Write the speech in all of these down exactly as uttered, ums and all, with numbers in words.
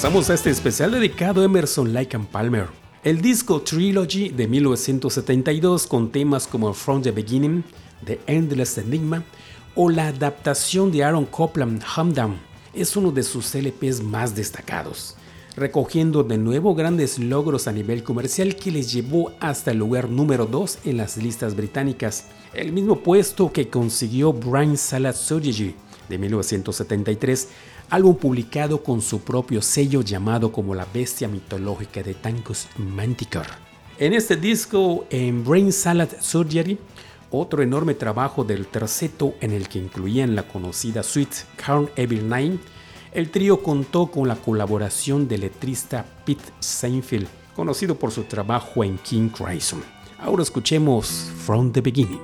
Regresamos a este especial dedicado a Emerson, Lake and Palmer. El disco Trilogy de mil novecientos setenta y dos con temas como From the Beginning, The Endless Enigma o la adaptación de Aaron Copland, Humdrum, es uno de sus L Pes más destacados, recogiendo de nuevo grandes logros a nivel comercial que les llevó hasta el lugar número dos en las listas británicas, el mismo puesto que consiguió Brain Salad Surgery de mil novecientos setenta y tres, álbum publicado con su propio sello llamado como la bestia mitológica de Tancus Manticore. En este disco, en Brain Salad Surgery, otro enorme trabajo del terceto en el que incluían la conocida suite Carn Evil Nine, el trío contó con la colaboración del letrista Pete Seinfeld, conocido por su trabajo en King Crimson. Ahora escuchemos From the Beginning.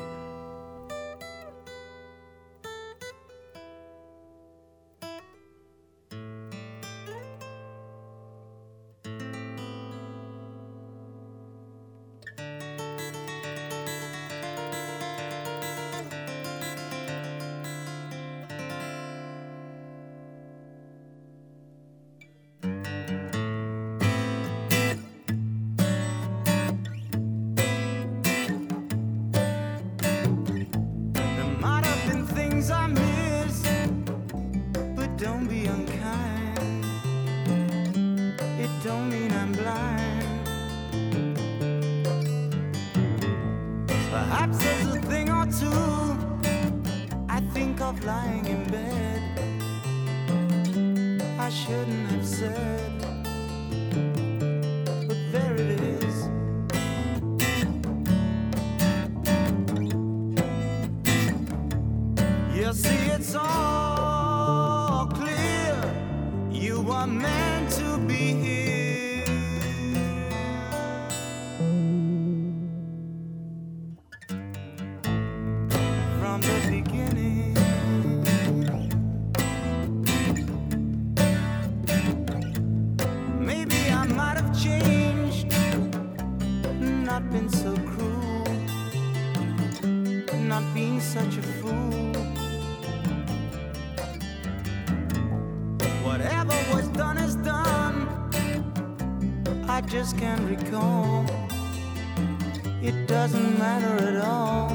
Just can't recall. It doesn't matter at all.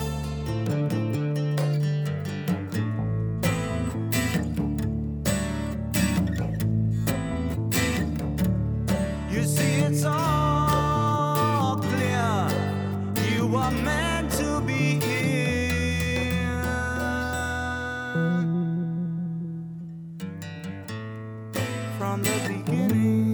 You see, it's all clear. You are meant to be here from the beginning.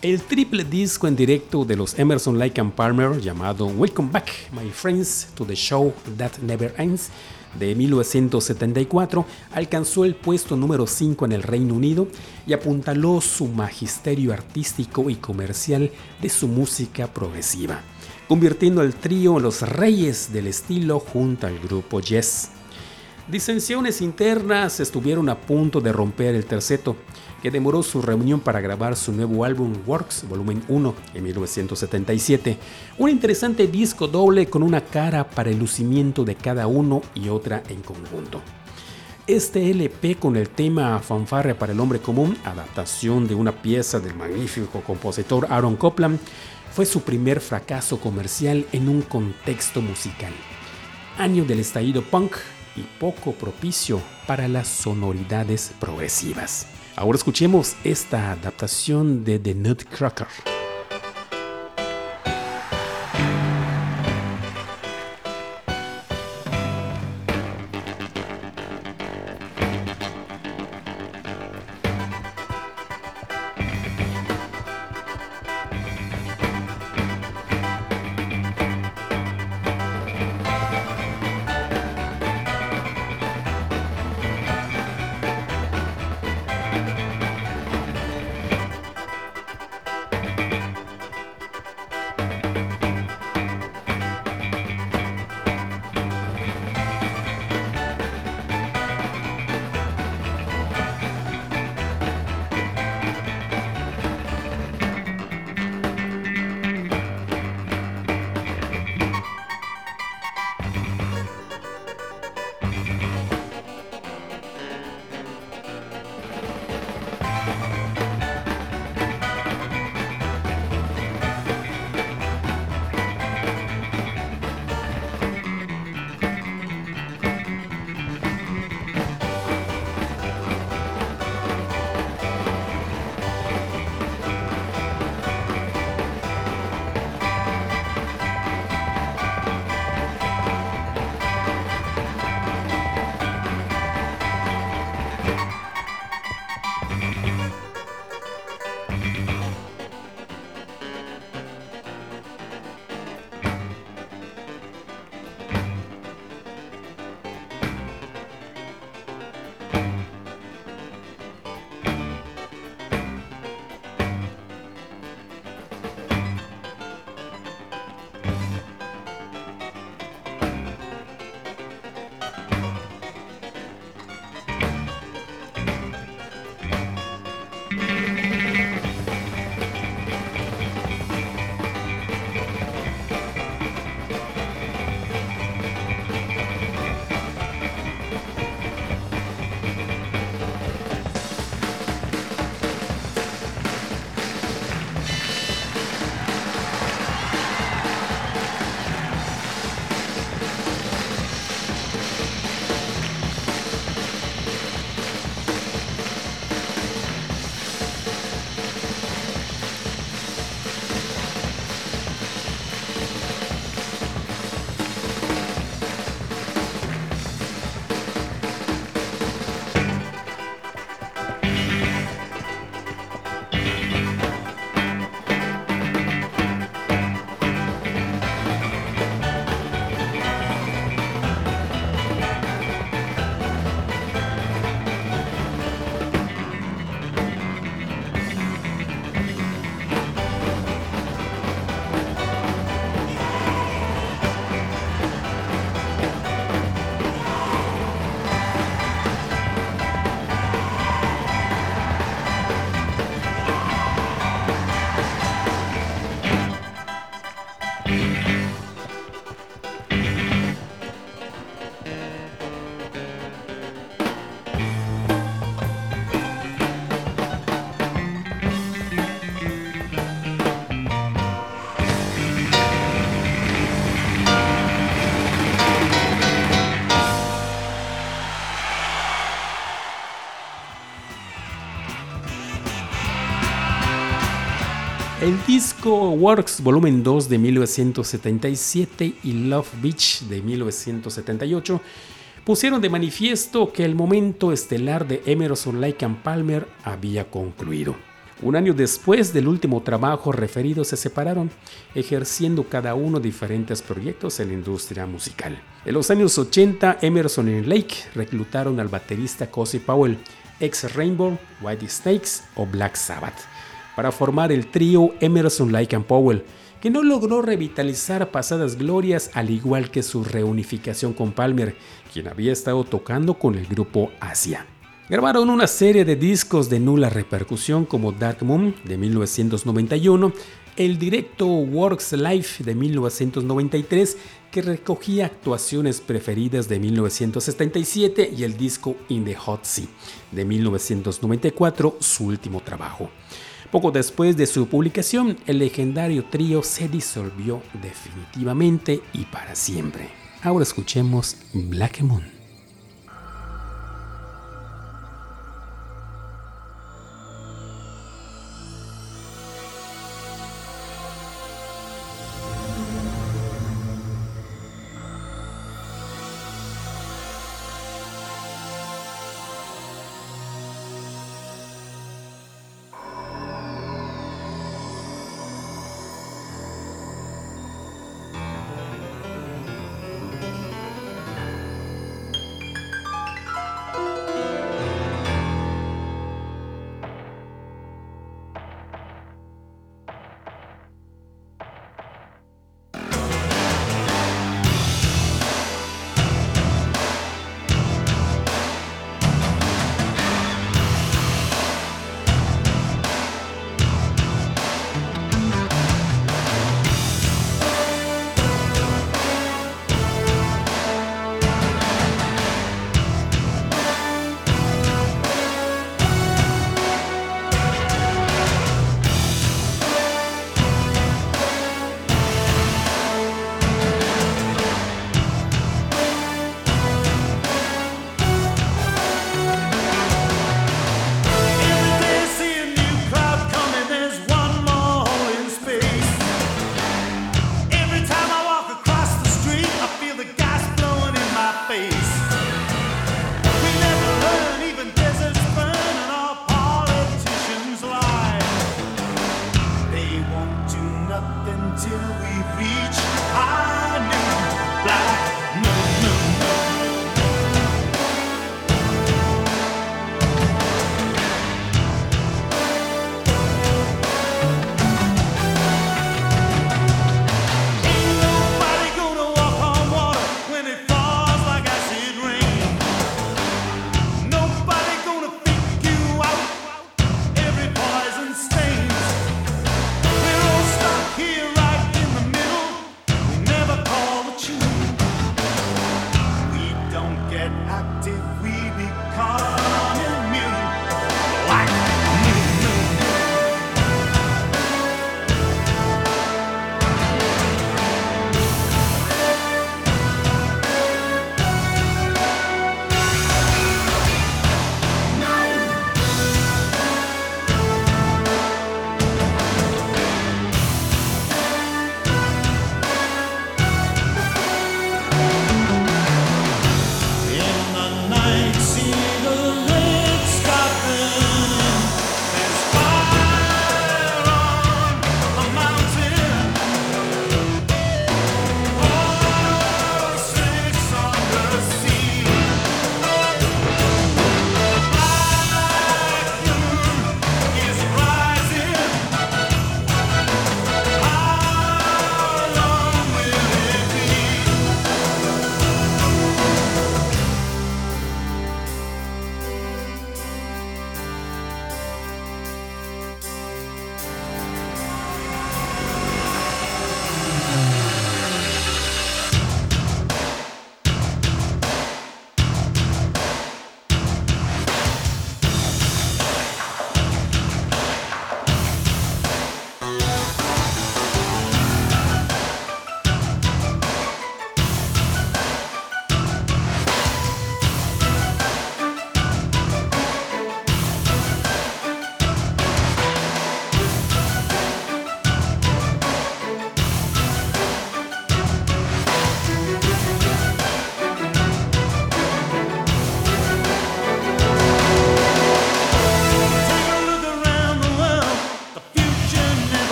El triple disco en directo de los Emerson, Lake and Palmer llamado Welcome Back, My Friends, to the Show That Never Ends de mil novecientos setenta y cuatro alcanzó el puesto número cinco en el Reino Unido y apuntaló su magisterio artístico y comercial de su música progresiva, convirtiendo al trío en los reyes del estilo junto al grupo Yes. Disensiones internas estuvieron a punto de romper el terceto, que demoró su reunión para grabar su nuevo álbum Works Volumen uno en mil novecientos setenta y siete, un interesante disco doble con una cara para el lucimiento de cada uno y otra en conjunto. Este L P con el tema Fanfarria para el Hombre Común, adaptación de una pieza del magnífico compositor Aaron Copland, fue su primer fracaso comercial en un contexto musical. Año del estallido punk y poco propicio para las sonoridades progresivas. Ahora escuchemos esta adaptación de The Nutcracker. El disco Works Volumen dos de mil novecientos setenta y siete y Love Beach de mil novecientos setenta y ocho pusieron de manifiesto que el momento estelar de Emerson, Lake and Palmer había concluido. Un año después del último trabajo referido se separaron, ejerciendo cada uno diferentes proyectos en la industria musical. En los años ochenta, Emerson y Lake reclutaron al baterista Cozy Powell, ex Rainbow, White Snakes o Black Sabbath, para formar el trío Emerson, Lake and Powell, que no logró revitalizar pasadas glorias al igual que su reunificación con Palmer, quien había estado tocando con el grupo Asia. Grabaron una serie de discos de nula repercusión como Dark Moon de mil novecientos noventa y uno, el directo Works Live de mil novecientos noventa y tres, que recogía actuaciones preferidas de mil novecientos setenta y siete, y el disco In the Hot Sea de mil novecientos noventa y cuatro, su último trabajo. Poco después de su publicación, el legendario trío se disolvió definitivamente y para siempre. Ahora escuchemos Black Moon.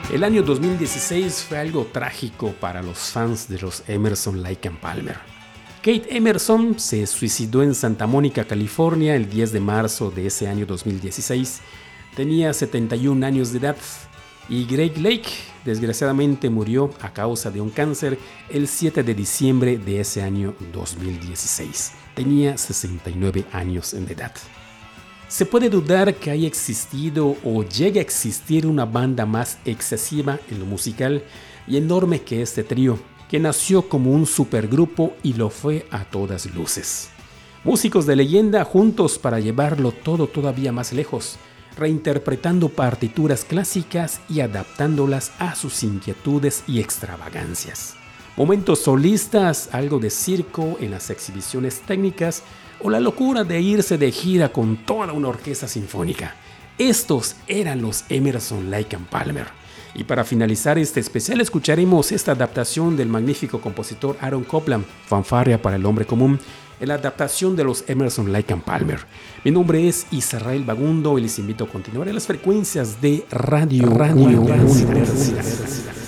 El año dos mil dieciséis fue algo trágico para los fans de los Emerson, Lake and Palmer. Kate Emerson se suicidó en Santa Mónica, California, el diez de marzo de ese año dos mil dieciséis. Tenía setenta y un años de edad. Y Greg Lake, desgraciadamente, murió a causa de un cáncer el siete de diciembre de ese año dos mil dieciséis. Tenía sesenta y nueve años de edad. Se puede dudar que haya existido o llegue a existir una banda más excesiva en lo musical y enorme que este trío, que nació como un supergrupo y lo fue a todas luces. Músicos de leyenda juntos para llevarlo todo todavía más lejos, reinterpretando partituras clásicas y adaptándolas a sus inquietudes y extravagancias. Momentos solistas, algo de circo en las exhibiciones técnicas o la locura de irse de gira con toda una orquesta sinfónica. Estos eran los Emerson, Lake and Palmer. Y para finalizar este especial escucharemos esta adaptación del magnífico compositor Aaron Copland, Fanfarria para el hombre común, en la adaptación de los Emerson, Lake and Palmer. Mi nombre es Israel Bagundo y les invito a continuar en las frecuencias de Radio, Radio Universidad.